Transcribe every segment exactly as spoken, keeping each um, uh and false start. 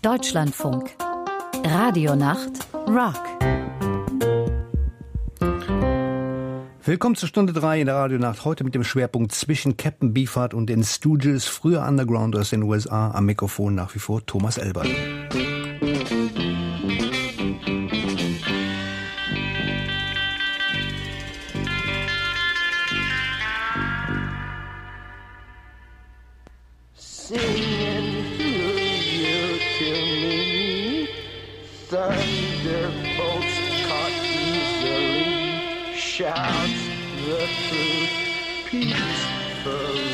Deutschlandfunk. Radionacht Rock. Willkommen zur Stunde drei in der Radionacht. Heute mit dem Schwerpunkt zwischen Captain Beefheart und den Stooges, früher Underground aus den U S A. Am Mikrofon nach wie vor Thomas Elbert. Shouts the truth peacefully.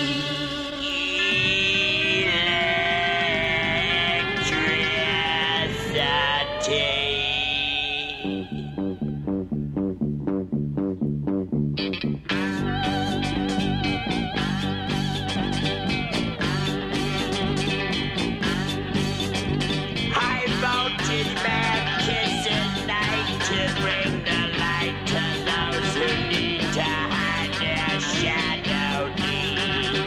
High voltage bad kisses night to bring the light to those who need to hide their shadow deep.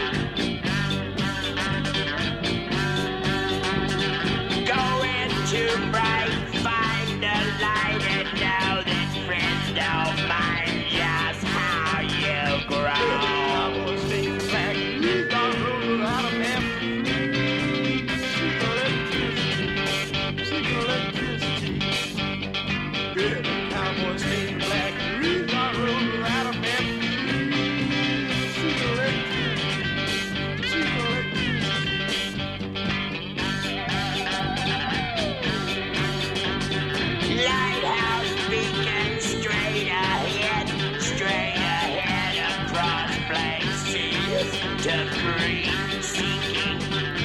Go into bright, find a light, and know that friends don't mind just how you grow. Lighthouse beacon straight ahead, straight ahead across blank seas to free seeking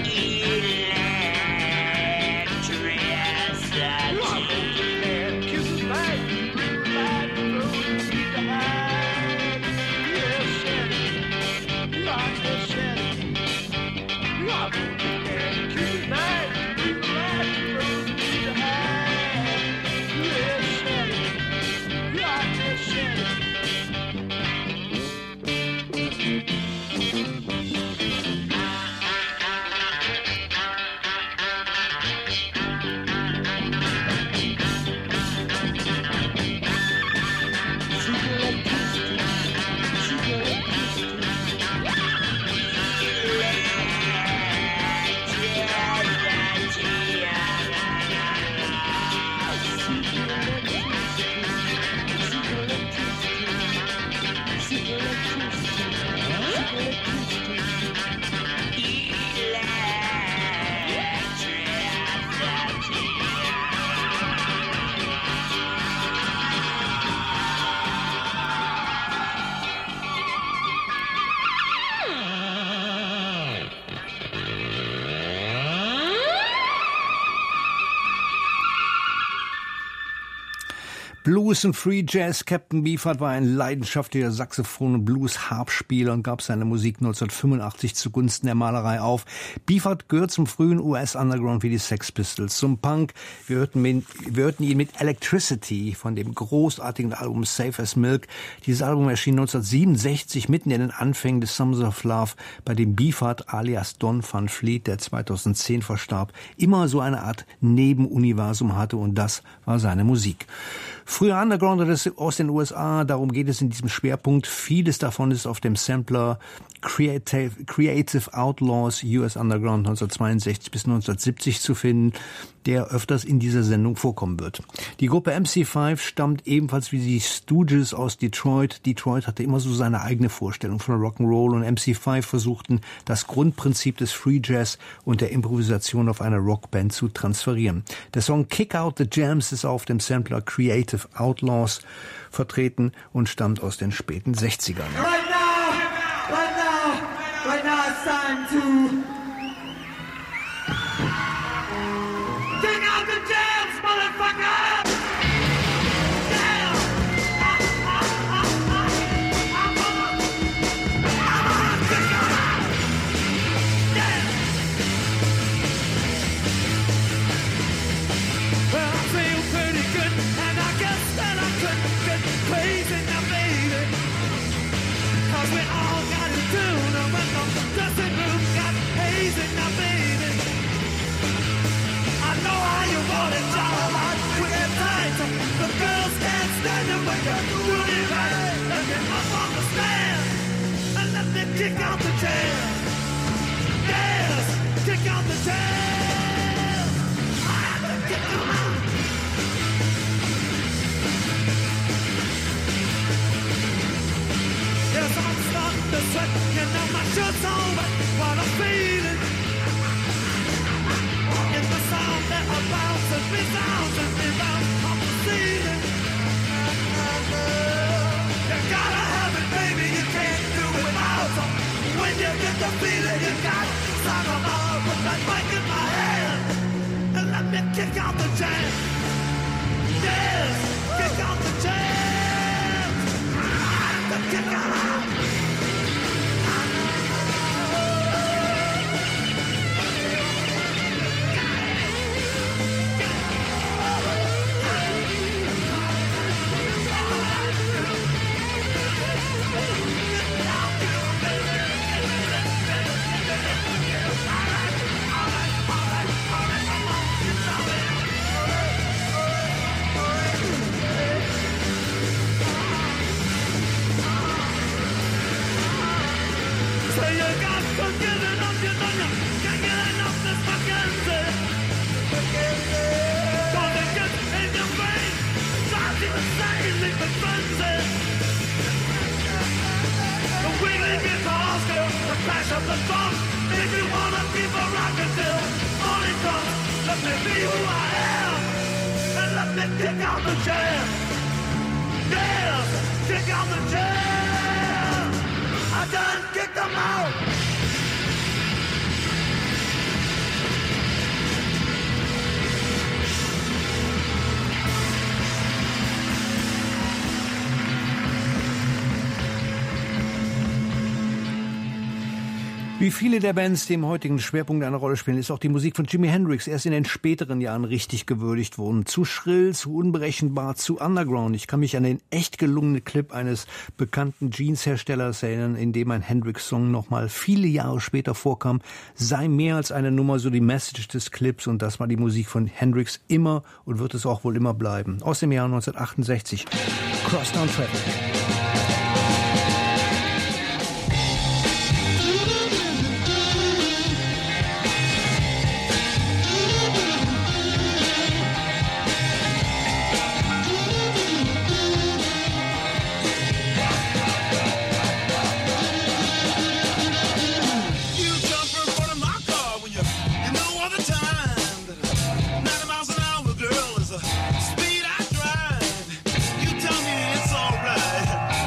Blues und Free Jazz. Captain Beefheart war ein leidenschaftlicher Saxophon- und Blues-Harpspieler und gab seine Musik neunzehnhundertfünfundachtzig zugunsten der Malerei auf. Beefheart gehört zum frühen U S-Underground wie die Sex Pistols. Zum Punk, wir hörten, mit, wir hörten ihn mit Electricity von dem großartigen Album Safe as Milk. Dieses Album erschien neunzehnhundertsiebenundsechzig, mitten in den Anfängen des Summers of Love, bei dem Beefheart alias Don Van Fleet, der zweitausendzehn verstarb, immer so eine Art Nebenuniversum hatte, und das war seine Musik. Früher Underground aus den U S A, darum geht es in diesem Schwerpunkt. Vieles davon ist auf dem Sampler Creative, Creative Outlaws U S Underground neunzehnhundertzweiundsechzig bis neunzehnhundertsiebzig zu finden, der öfters in dieser Sendung vorkommen wird. Die Gruppe M C fünf stammt ebenfalls wie die Stooges aus Detroit. Detroit hatte immer so seine eigene Vorstellung von Rock'n'Roll, und M C fünf versuchten, das Grundprinzip des Free Jazz und der Improvisation auf eine Rockband zu transferieren. Der Song Kick Out the Jams ist auf dem Sampler Creative Outlaws vertreten und stammt aus den späten sechzigern. Right now, right now, right now it's time to kick out the jams, motherfucker! Yeah! I'm gonna, I'm gonna kick it out! Yeah! Well, I feel pretty good, and I guess that I could get crazy now, baby. 'Cause we all got it too, no matter, doesn't move, got you do me right. Let me up on the stand and let me kick out the chair. Yes, kick out the chair. I have to kick them out. Yes, I'm starting to sweat, you know my shirt's on, but what I'm feeling is the sound that bounces, resounds and rebounds off the ceiling. You gotta have it, baby, you can't do it without it. When you get the feeling, you got to sock 'em out. Put that mic in my hand and let me kick out the jam. Yes, kick out the jam. I have to kick out. Wie viele der Bands, die im heutigen Schwerpunkt eine Rolle spielen, ist auch die Musik von Jimi Hendrix erst in den späteren Jahren richtig gewürdigt worden. Zu schrill, zu unberechenbar, zu underground. Ich kann mich an den echt gelungenen Clip eines bekannten Jeans-Herstellers erinnern, in dem ein Hendrix-Song nochmal viele Jahre später vorkam. Sei mehr als eine Nummer, so die Message des Clips. Und das war die Musik von Hendrix immer und wird es auch wohl immer bleiben. Aus dem Jahr neunzehnhundertachtundsechzig. Crosstown Traffic. Speed I drive, you tell me it's alright.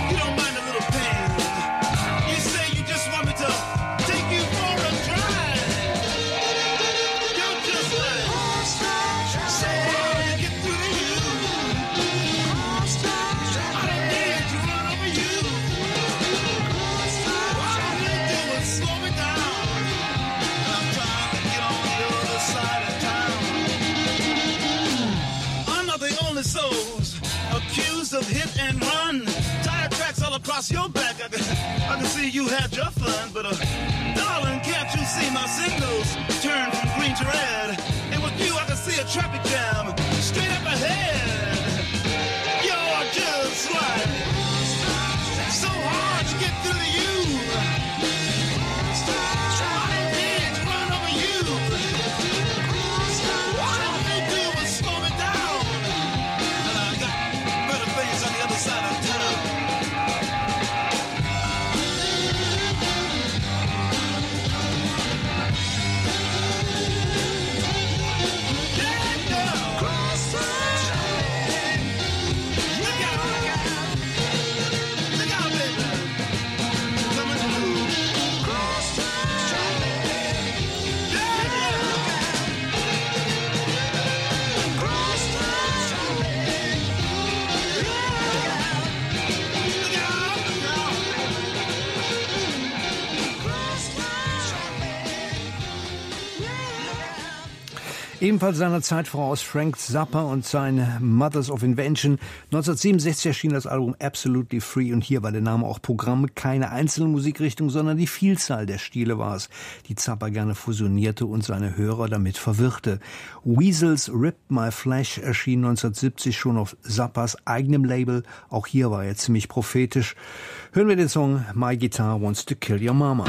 across your back. I can, I can see you had your fun, but uh, darling, can't you see my signals turn from green to red? And with you, I can see a traffic jam straight up ahead. You're just right, so hard to get through to you. I can't run over you. All they do is slow me down, and I got better things on the other side of town. Ebenfalls seiner Zeit voraus Frank Zappa und sein Mothers of Invention. neunzehnhundertsiebenundsechzig erschien das Album Absolutely Free und hier war der Name auch Programm. Keine einzelne Musikrichtung, sondern die Vielzahl der Stile war es, die Zappa gerne fusionierte und seine Hörer damit verwirrte. Weasels Ripped My Flesh erschien neunzehnhundertsiebzig schon auf Zappas eigenem Label. Auch hier war er ziemlich prophetisch. Hören wir den Song My Guitar Wants to Kill Your Mama.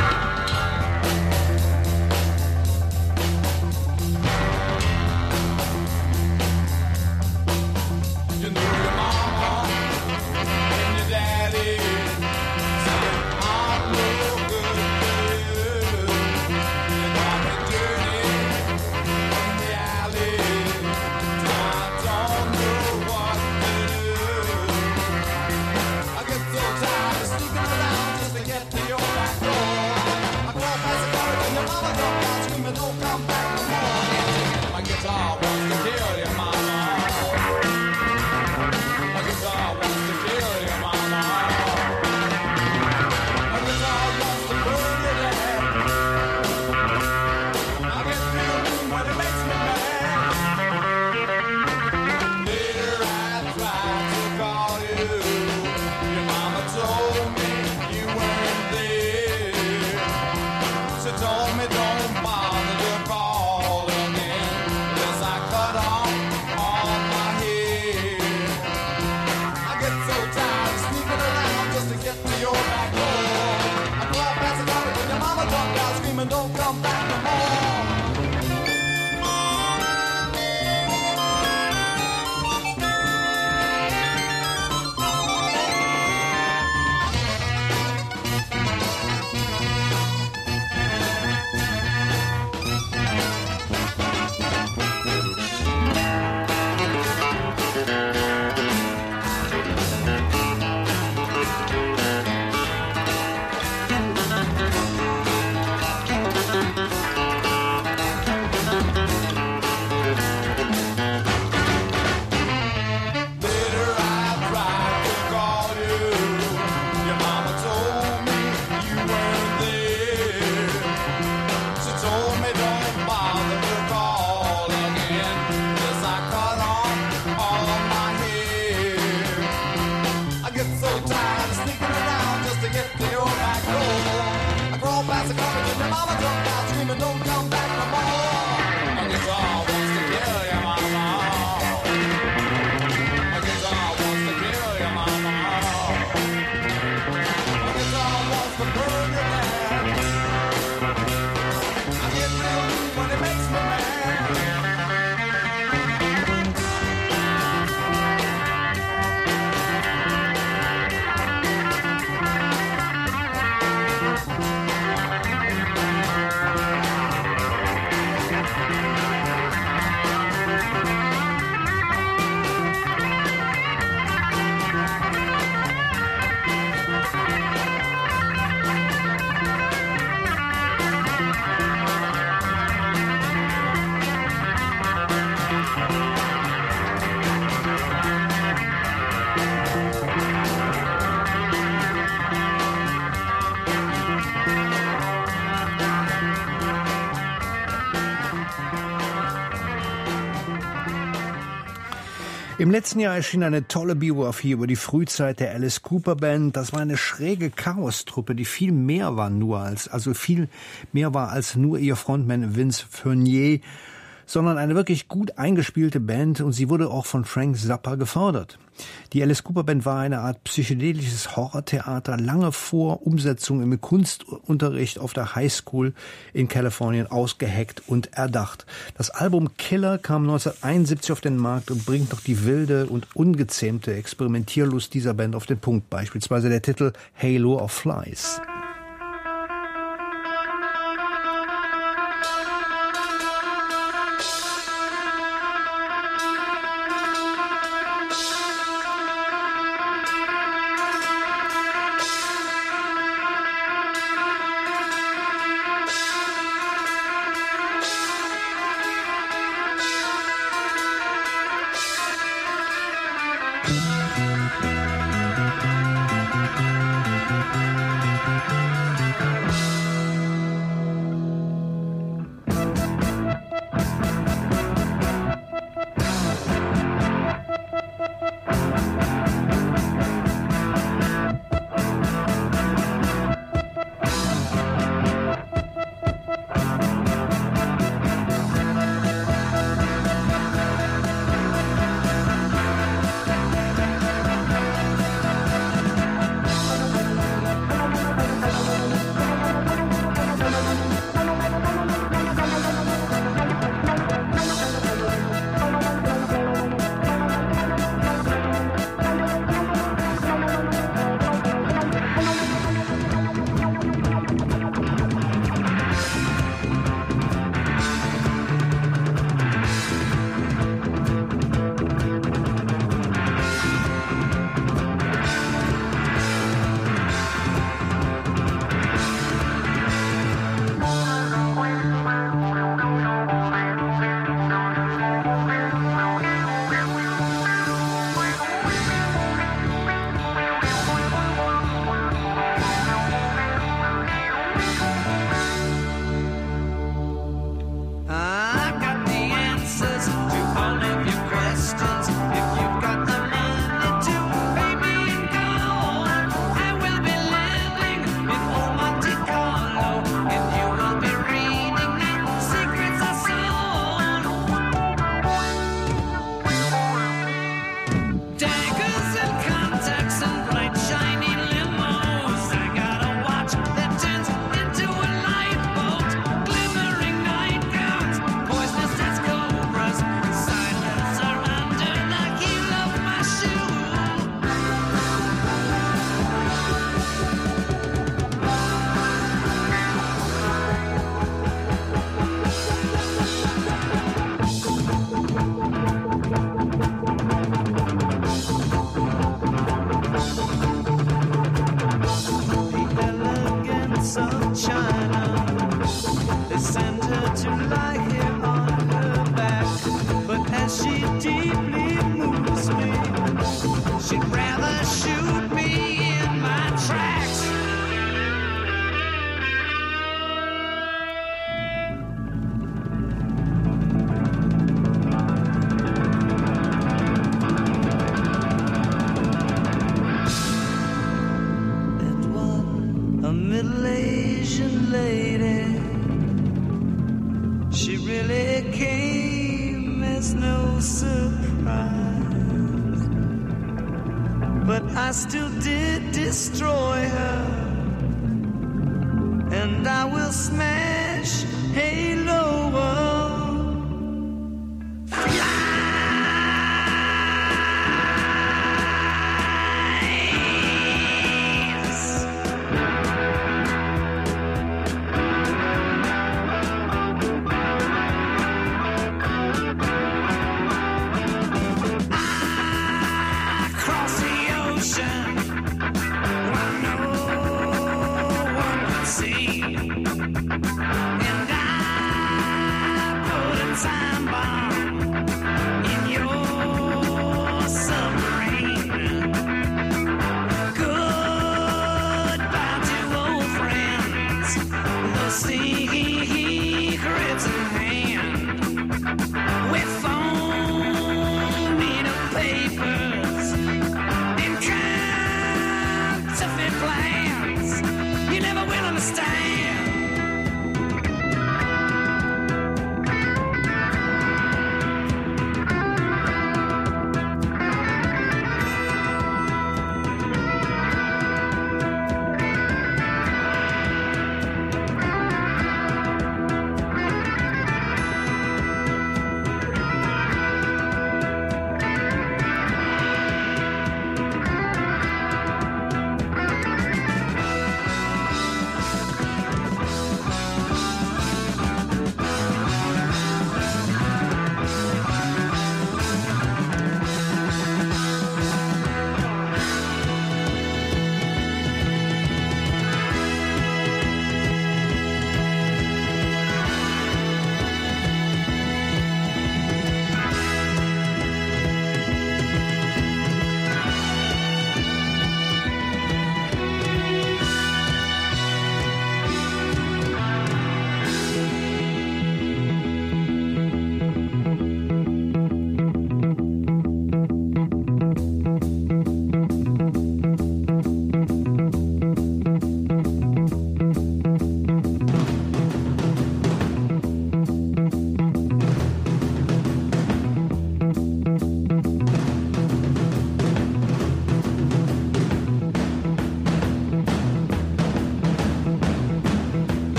Im letzten Jahr erschien eine tolle Biografie über die Frühzeit der Alice Cooper Band. Das war eine schräge Chaostruppe, die viel mehr war nur als, also viel mehr war als nur ihr Frontman Vince Fournier, sondern eine wirklich gut eingespielte Band und sie wurde auch von Frank Zappa gefördert. Die Alice Cooper Band war eine Art psychedelisches Horrortheater, lange vor Umsetzung im Kunstunterricht auf der Highschool in Kalifornien ausgeheckt und erdacht. Das Album Killer kam neunzehnhunderteinundsiebzig auf den Markt und bringt noch die wilde und ungezähmte Experimentierlust dieser Band auf den Punkt, beispielsweise der Titel Halo of Flies. was no surprise. But I still did destroy her, and I will smash Halo World.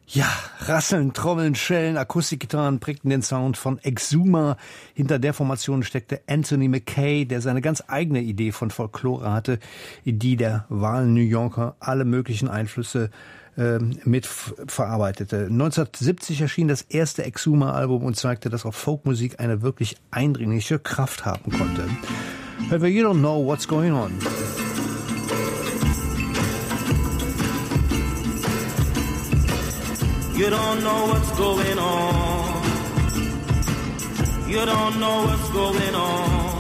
Ja, Rasseln, Trommeln, Schellen, Akustikgitarren prägten den Sound von Exuma. Hinter der Formation steckte Anthony McKay, der seine ganz eigene Idee von Folklore hatte, in die der wahlen New Yorker alle möglichen Einflüsse äh, mit verarbeitete. neunzehnhundertsiebzig erschien das erste Exuma-Album und zeigte, dass auch Folkmusik eine wirklich eindringliche Kraft haben konnte. Hören wir You Don't Know What's Going On. You don't know what's going on. You don't know what's going on.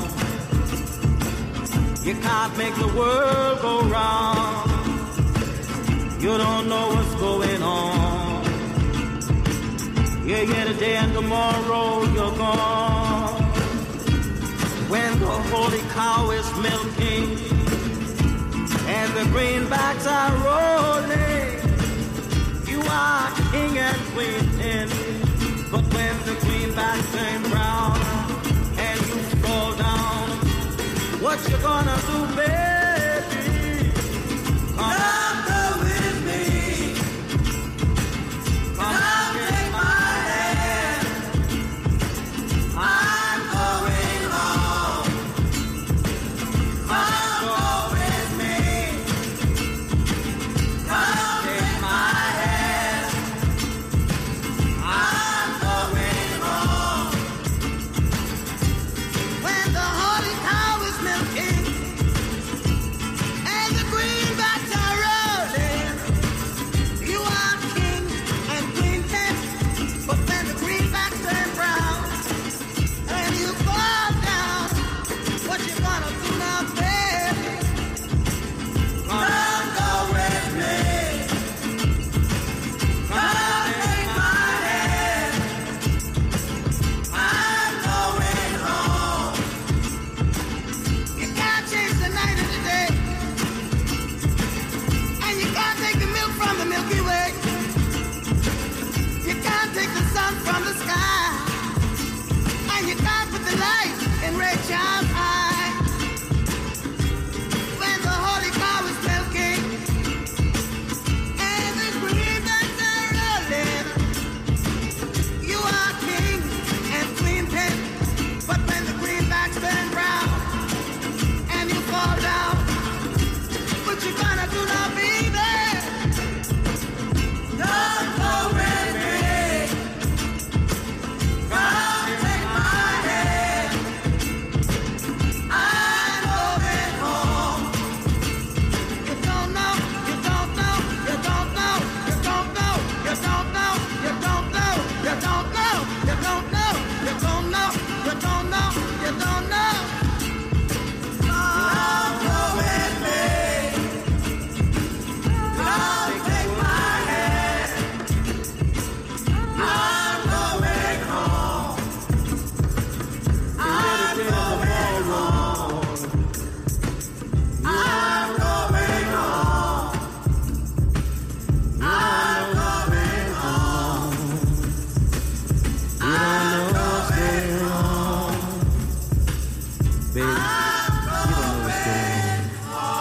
You can't make the world go round. You don't know what's going on. Yeah, yeah, today and tomorrow you're gone. When the holy cow is milking and the greenbacks are rolling, you are king and queen in. But when the greenbacks turn brown and you fall down, what you gonna do, baby? Come on, go with me. Come on, take my hand. I'm going home. Come go with me. Come take my hand. I'm going home. When the holy cow is milking and the greenbacks are rolling, you are king and queen tent. But when the greenbacks turn brown and you fall down, what you gonna do now, baby? Come go with me. Come take my hand. I'm going home. You can't change the night and the day, and you can't take the milk from the Milky Way. You can't take the sun from the sky, and you can't put the light in Ray Charles' eye. When the holy cow is milking and the greenbacks are rolling, you are king and queen pen. But when the greenbacks turn brown and you fall down, what you gonna do now, baby? Don't go with me. Come take my hand. I'm going home. You don't know, you don't know, you don't know, you don't know, you don't know, you don't know, you don't know, you don't know, you don't know, you don't know, you don't know. Come go with me. Come take my hand. I'm going home. I'm going home. I'm going home. I'm going home. I'm going home. Baby, you don't know what's going on.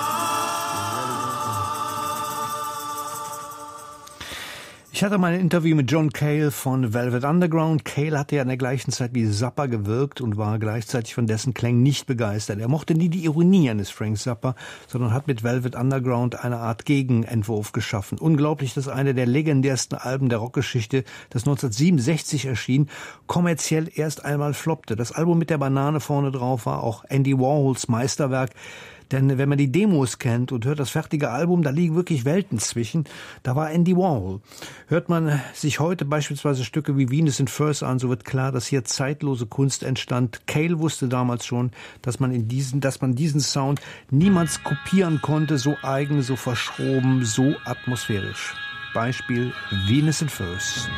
Ich hatte mal ein Interview mit John Cale von Velvet Underground. Cale hatte ja in der gleichen Zeit wie Zappa gewirkt und war gleichzeitig von dessen Klängen nicht begeistert. Er mochte nie die Ironie eines Frank Zappa, sondern hat mit Velvet Underground eine Art Gegenentwurf geschaffen. Unglaublich, dass eine der legendärsten Alben der Rockgeschichte, das neunzehnhundertsiebenundsechzig erschien, kommerziell erst einmal floppte. Das Album mit der Banane vorne drauf war auch Andy Warhols Meisterwerk. Denn wenn man die Demos kennt und hört das fertige Album, da liegen wirklich Welten zwischen. Da war Andy Warhol. Hört man sich heute beispielsweise Stücke wie Venus in Furs an, so wird klar, dass hier zeitlose Kunst entstand. Cale wusste damals schon, dass man in diesen, dass man diesen Sound niemals kopieren konnte, so eigen, so verschroben, so atmosphärisch. Beispiel Venus in Furs.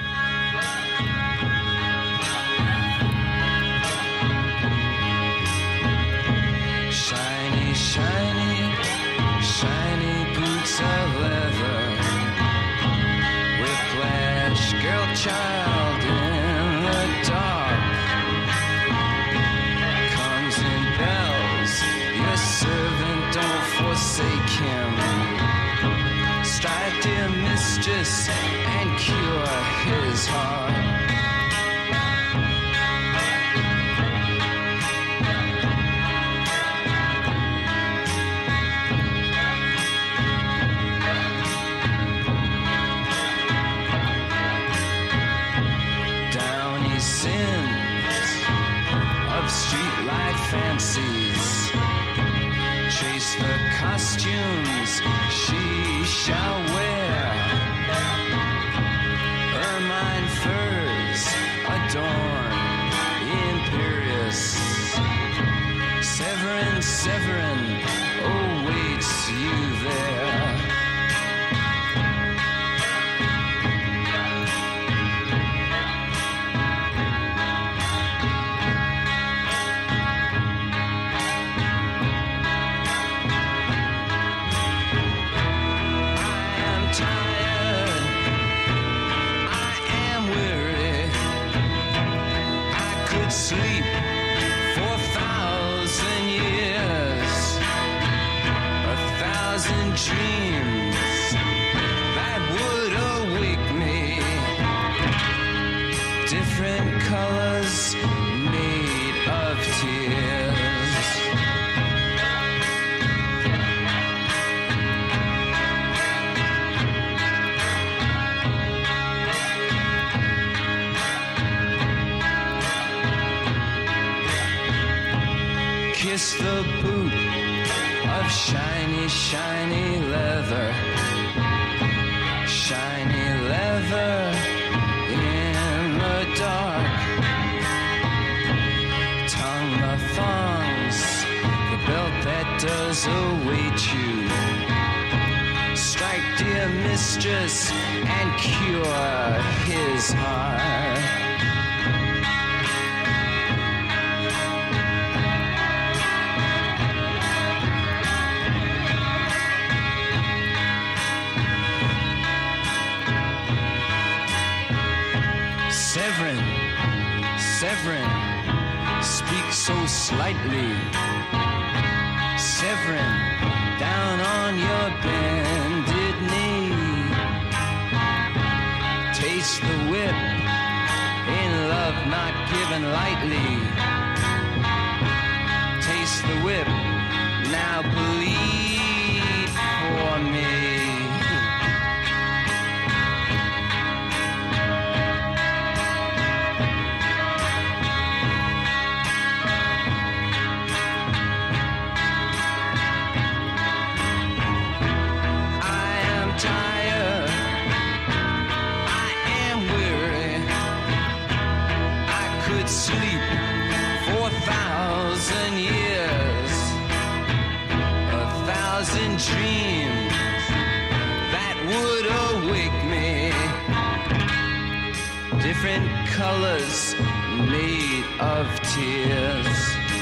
Shiny, shiny, shiny boots of leather. Whiplash, girl child in the dark. Comes in bells, your servant, don't forsake him. Strike, dear mistress, and cure his heart. Downy sins of streetlight fancies, chase the costumes she shall wear. Ermine furs adorn imperious. Severin, Severin awaits you there. Sleep for a thousand years, a thousand dreams that would awake me. Different colors made of tears. Kiss the boot of shiny, shiny leather, shiny leather in the dark. Tongue the thongs, the belt that does await you. Strike, dear mistress, and cure his heart. Severin, Severin, speak so slightly. Severin, down on your bended knee. Taste the whip, in love not given lightly. Taste the whip, now bleed for me. Sleep for a thousand years, a thousand dreams that would awake me. Different colors made of tears.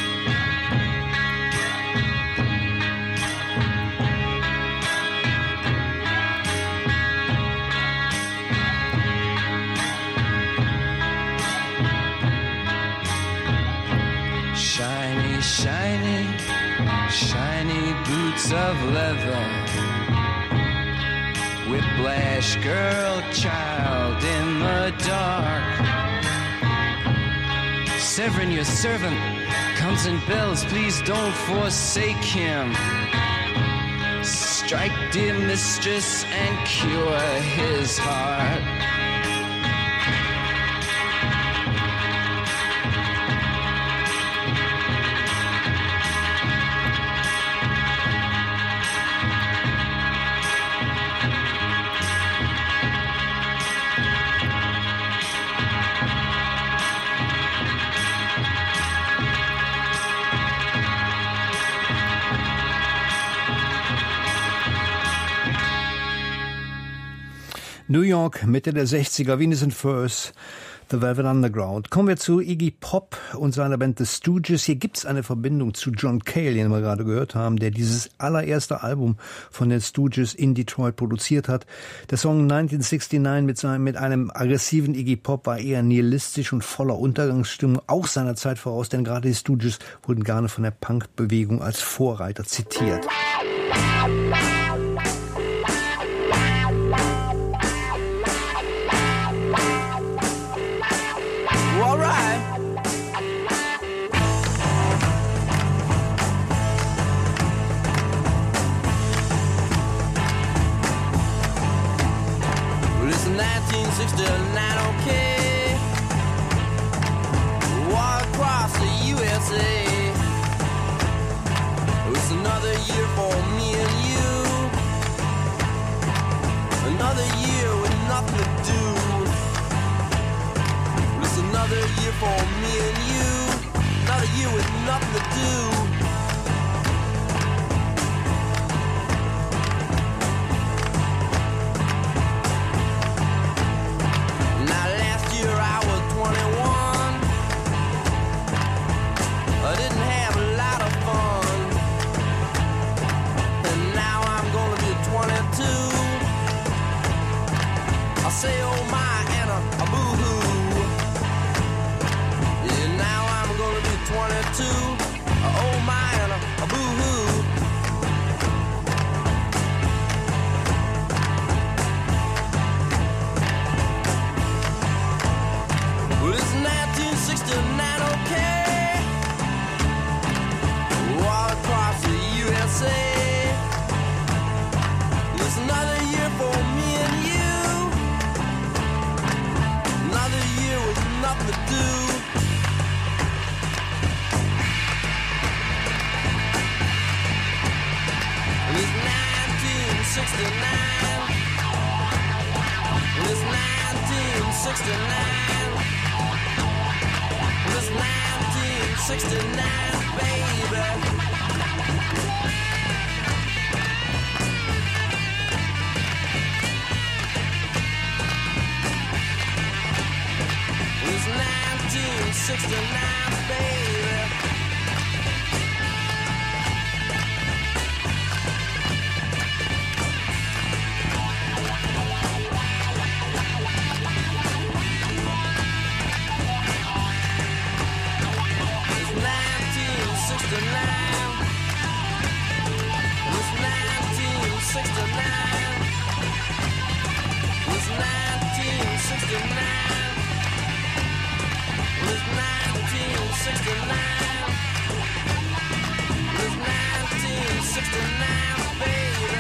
Shiny, shiny, shiny boots of leather. Whiplash girl, child in the dark. Severin, your servant, comes in bells. Please don't forsake him. Strike, dear mistress, and cure his heart. New York, Mitte der sechziger, Venus and Furs, The Velvet Underground. Kommen wir zu Iggy Pop und seiner Band The Stooges. Hier gibt's eine Verbindung zu John Cale, den wir gerade gehört haben, der dieses allererste Album von den Stooges in Detroit produziert hat. Der Song neunzehnhundertneunundsiebzig mit, seinem, mit einem aggressiven Iggy Pop war eher nihilistisch und voller Untergangsstimmung, auch seiner Zeit voraus, denn gerade die Stooges wurden gerne von der Punk-Bewegung als Vorreiter zitiert. another year with nothing to do. It's another year for me and you. Another year with nothing to do. Now last year I was twenty-one. I didn't have a lot of fun. And now I'm gonna be twenty-two. I say oh my and a, a boo-hoo. Yeah, now I'm gonna be twenty-two. Uh, oh my and a, a boo-hoo. Well, it's nineteen sixty-nine, okay? All across the U S A. It's another year for me and you. Another year with nothing to do. And it's nineteen sixty-nine. And it's nineteen sixty-nine. And it's nineteen sixty-nine, baby. It's nineteen sixty-nine, baby. It's nineteen sixty-nine. It's nineteen sixty-nine. It's nineteen sixty-nine. It's nineteen sixty-nine. It's nineteen sixty-nine, baby.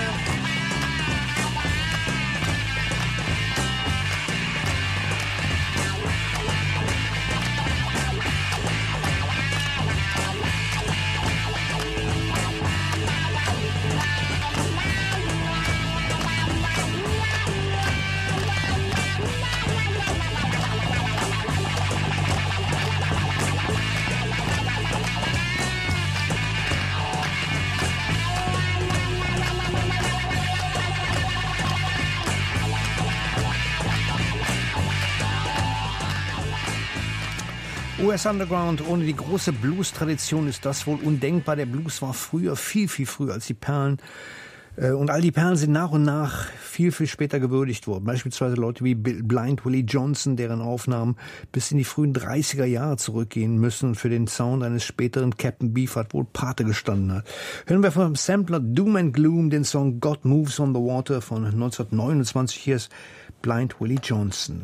U S Underground ohne die große Blues-Tradition ist das wohl undenkbar. Der Blues war früher, viel, viel früher als die Perlen. Und all die Perlen sind nach und nach viel, viel später gewürdigt worden. Beispielsweise Leute wie Blind Willie Johnson, deren Aufnahmen bis in die frühen dreißiger Jahre zurückgehen müssen und für den Sound eines späteren Captain Beefheart wohl Pate gestanden hat. Hören wir vom Sampler Doom and Gloom den Song God Moves on the Water von neunzehnhundertneunundzwanzig. Hier ist Blind Willie Johnson.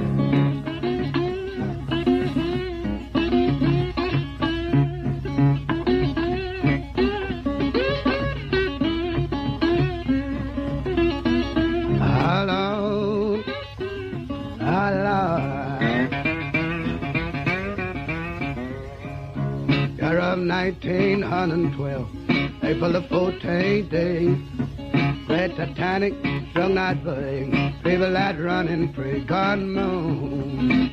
nineteen twelve, April the fourteenth day, Red Titanic, strung that big, people that running free, God moon,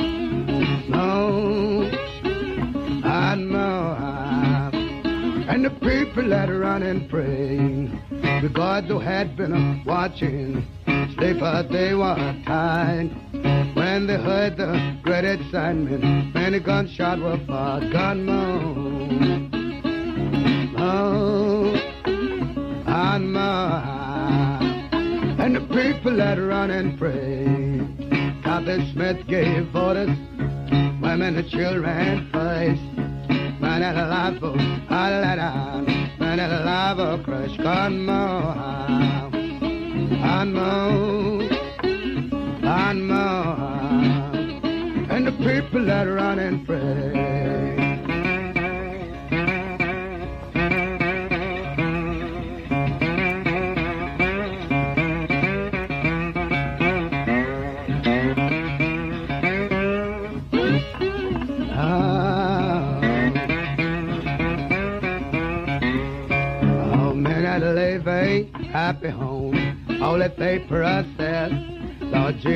moon, God moon, and the people that running free, because who had been watching, sleepers they were tired, when they heard the great excitement, many gunshots were fired, God moon. Oh, and my, and the people that run and pray. Captain Smith gave orders, women and children first. Man and alive, oh, I let out. Man and alive, oh, crush, come on, and more, and more, and the people that run and pray. Happy home, all that they for us there.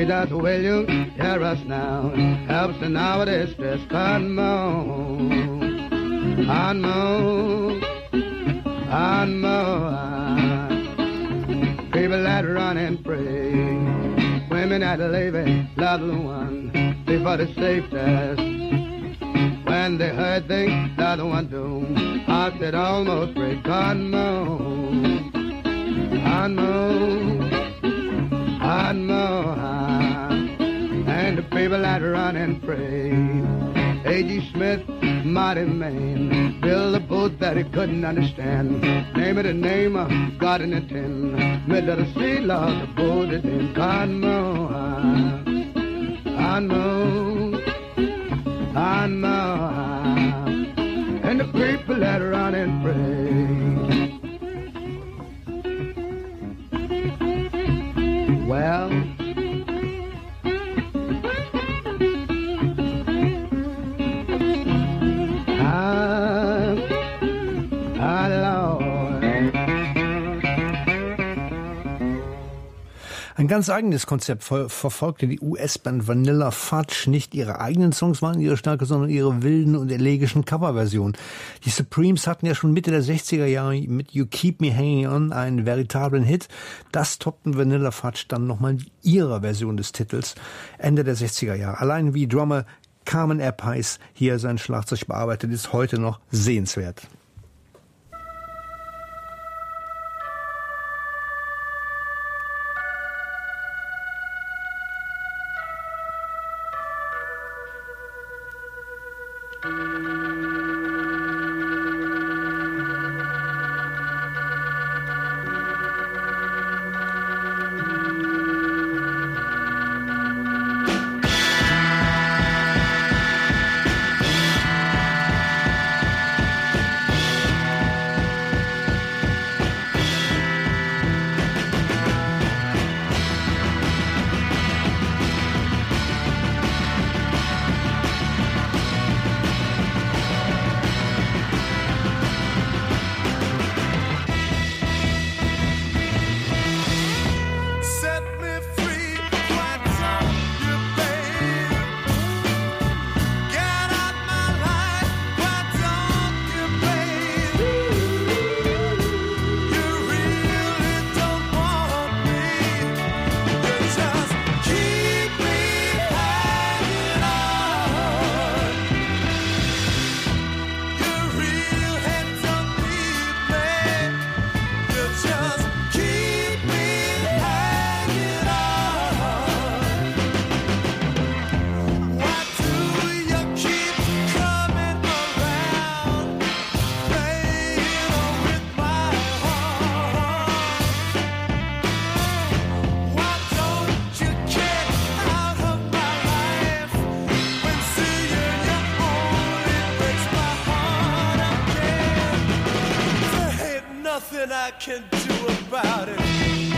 Sweetheart, will you hear us now? Helps in our distress, come on, and more, and more. People that run and pray, women that leave a loved one before the safest. When they heard things the other one do, heart that almost break. Come on, and more, and more. And the people that run and pray. A G Smith, mighty man, built a boat that he couldn't understand. Name it a name of God in a tin. Middle of the sea, Lord, the boat is in. Come on, and more, and more. And the people that run and pray. Well, Ein ganz eigenes Konzept ver- verfolgte die U S-Band Vanilla Fudge. Nicht ihre eigenen Songs waren ihre Stärke, sondern ihre wilden und elegischen Coverversionen. Die Supremes hatten ja schon Mitte der sechziger Jahre mit You Keep Me Hanging On einen veritablen Hit. Das toppten Vanilla Fudge dann nochmal in ihrer Version des Titels Ende der sechziger Jahre. Allein wie Drummer Carmen Appice hier sein Schlagzeug bearbeitet, ist heute noch sehenswert. I can do about it.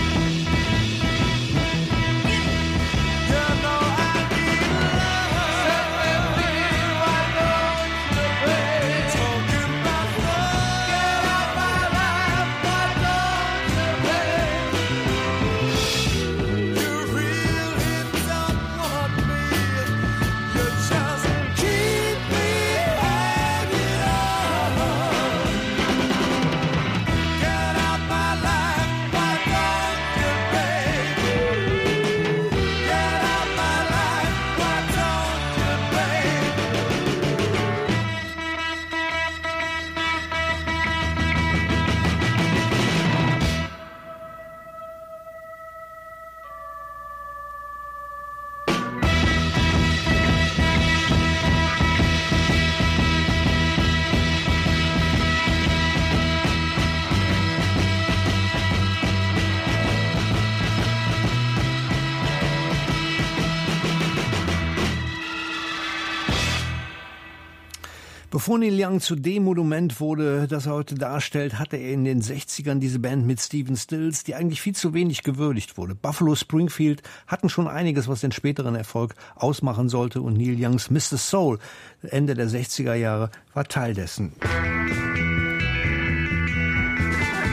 Bevor Neil Young zu dem Monument wurde, das er heute darstellt, hatte er in den sechzigern diese Band mit Stephen Stills, die eigentlich viel zu wenig gewürdigt wurde. Buffalo Springfield hatten schon einiges, was den späteren Erfolg ausmachen sollte, und Neil Youngs Mister Soul Ende der sechziger Jahre war Teil dessen.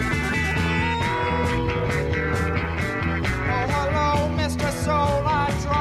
Oh, hello, Mister Soul, I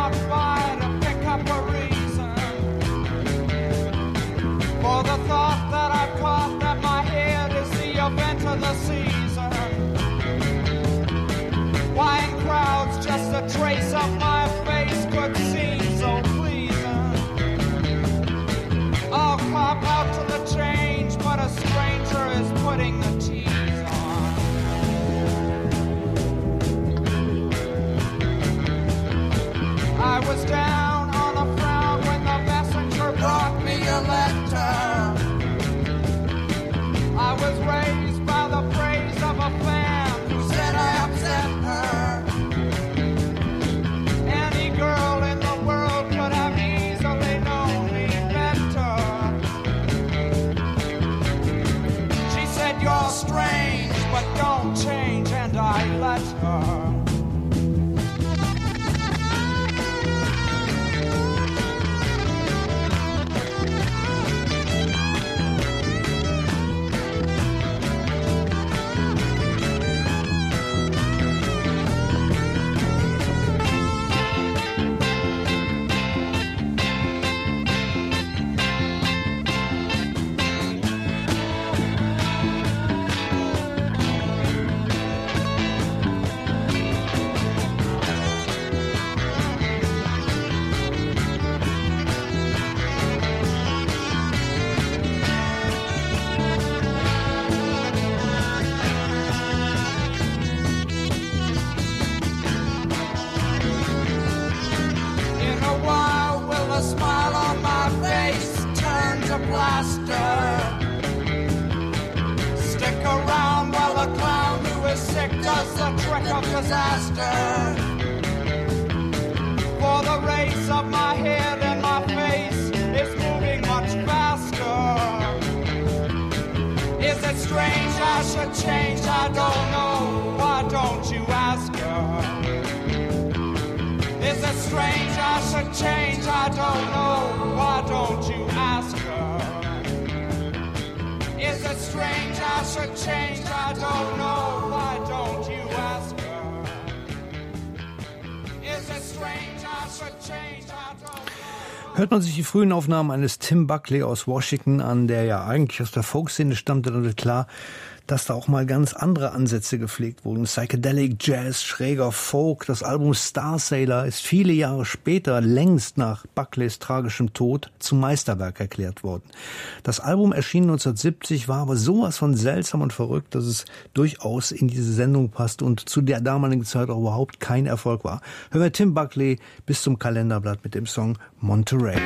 to plaster. Stick around while the clown who is sick does the trick of disaster. For the race of my head and my face is moving much faster. Is it strange I should change? I don't know. Why don't you ask her? Is it strange I should change? I don't know. Why don't you ask her? Is it strange I should change? I don't know. Why don't you ask her? Is it strange I should change? I don't know. Hört man sich die frühen Aufnahmen eines Tim Buckley aus Washington an, der ja eigentlich aus der Folkszene stammte, dann wird klar, dass da auch mal ganz andere Ansätze gepflegt wurden. Psychedelic Jazz, schräger Folk. Das Album Star Sailor ist viele Jahre später, längst nach Buckleys tragischem Tod, zum Meisterwerk erklärt worden. Das Album erschien neunzehnhundertsiebzig, war aber sowas von seltsam und verrückt, dass es durchaus in diese Sendung passt und zu der damaligen Zeit auch überhaupt kein Erfolg war. Hören wir Tim Buckley bis zum Kalenderblatt mit dem Song Monterey.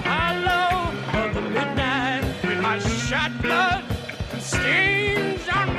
Blood stains on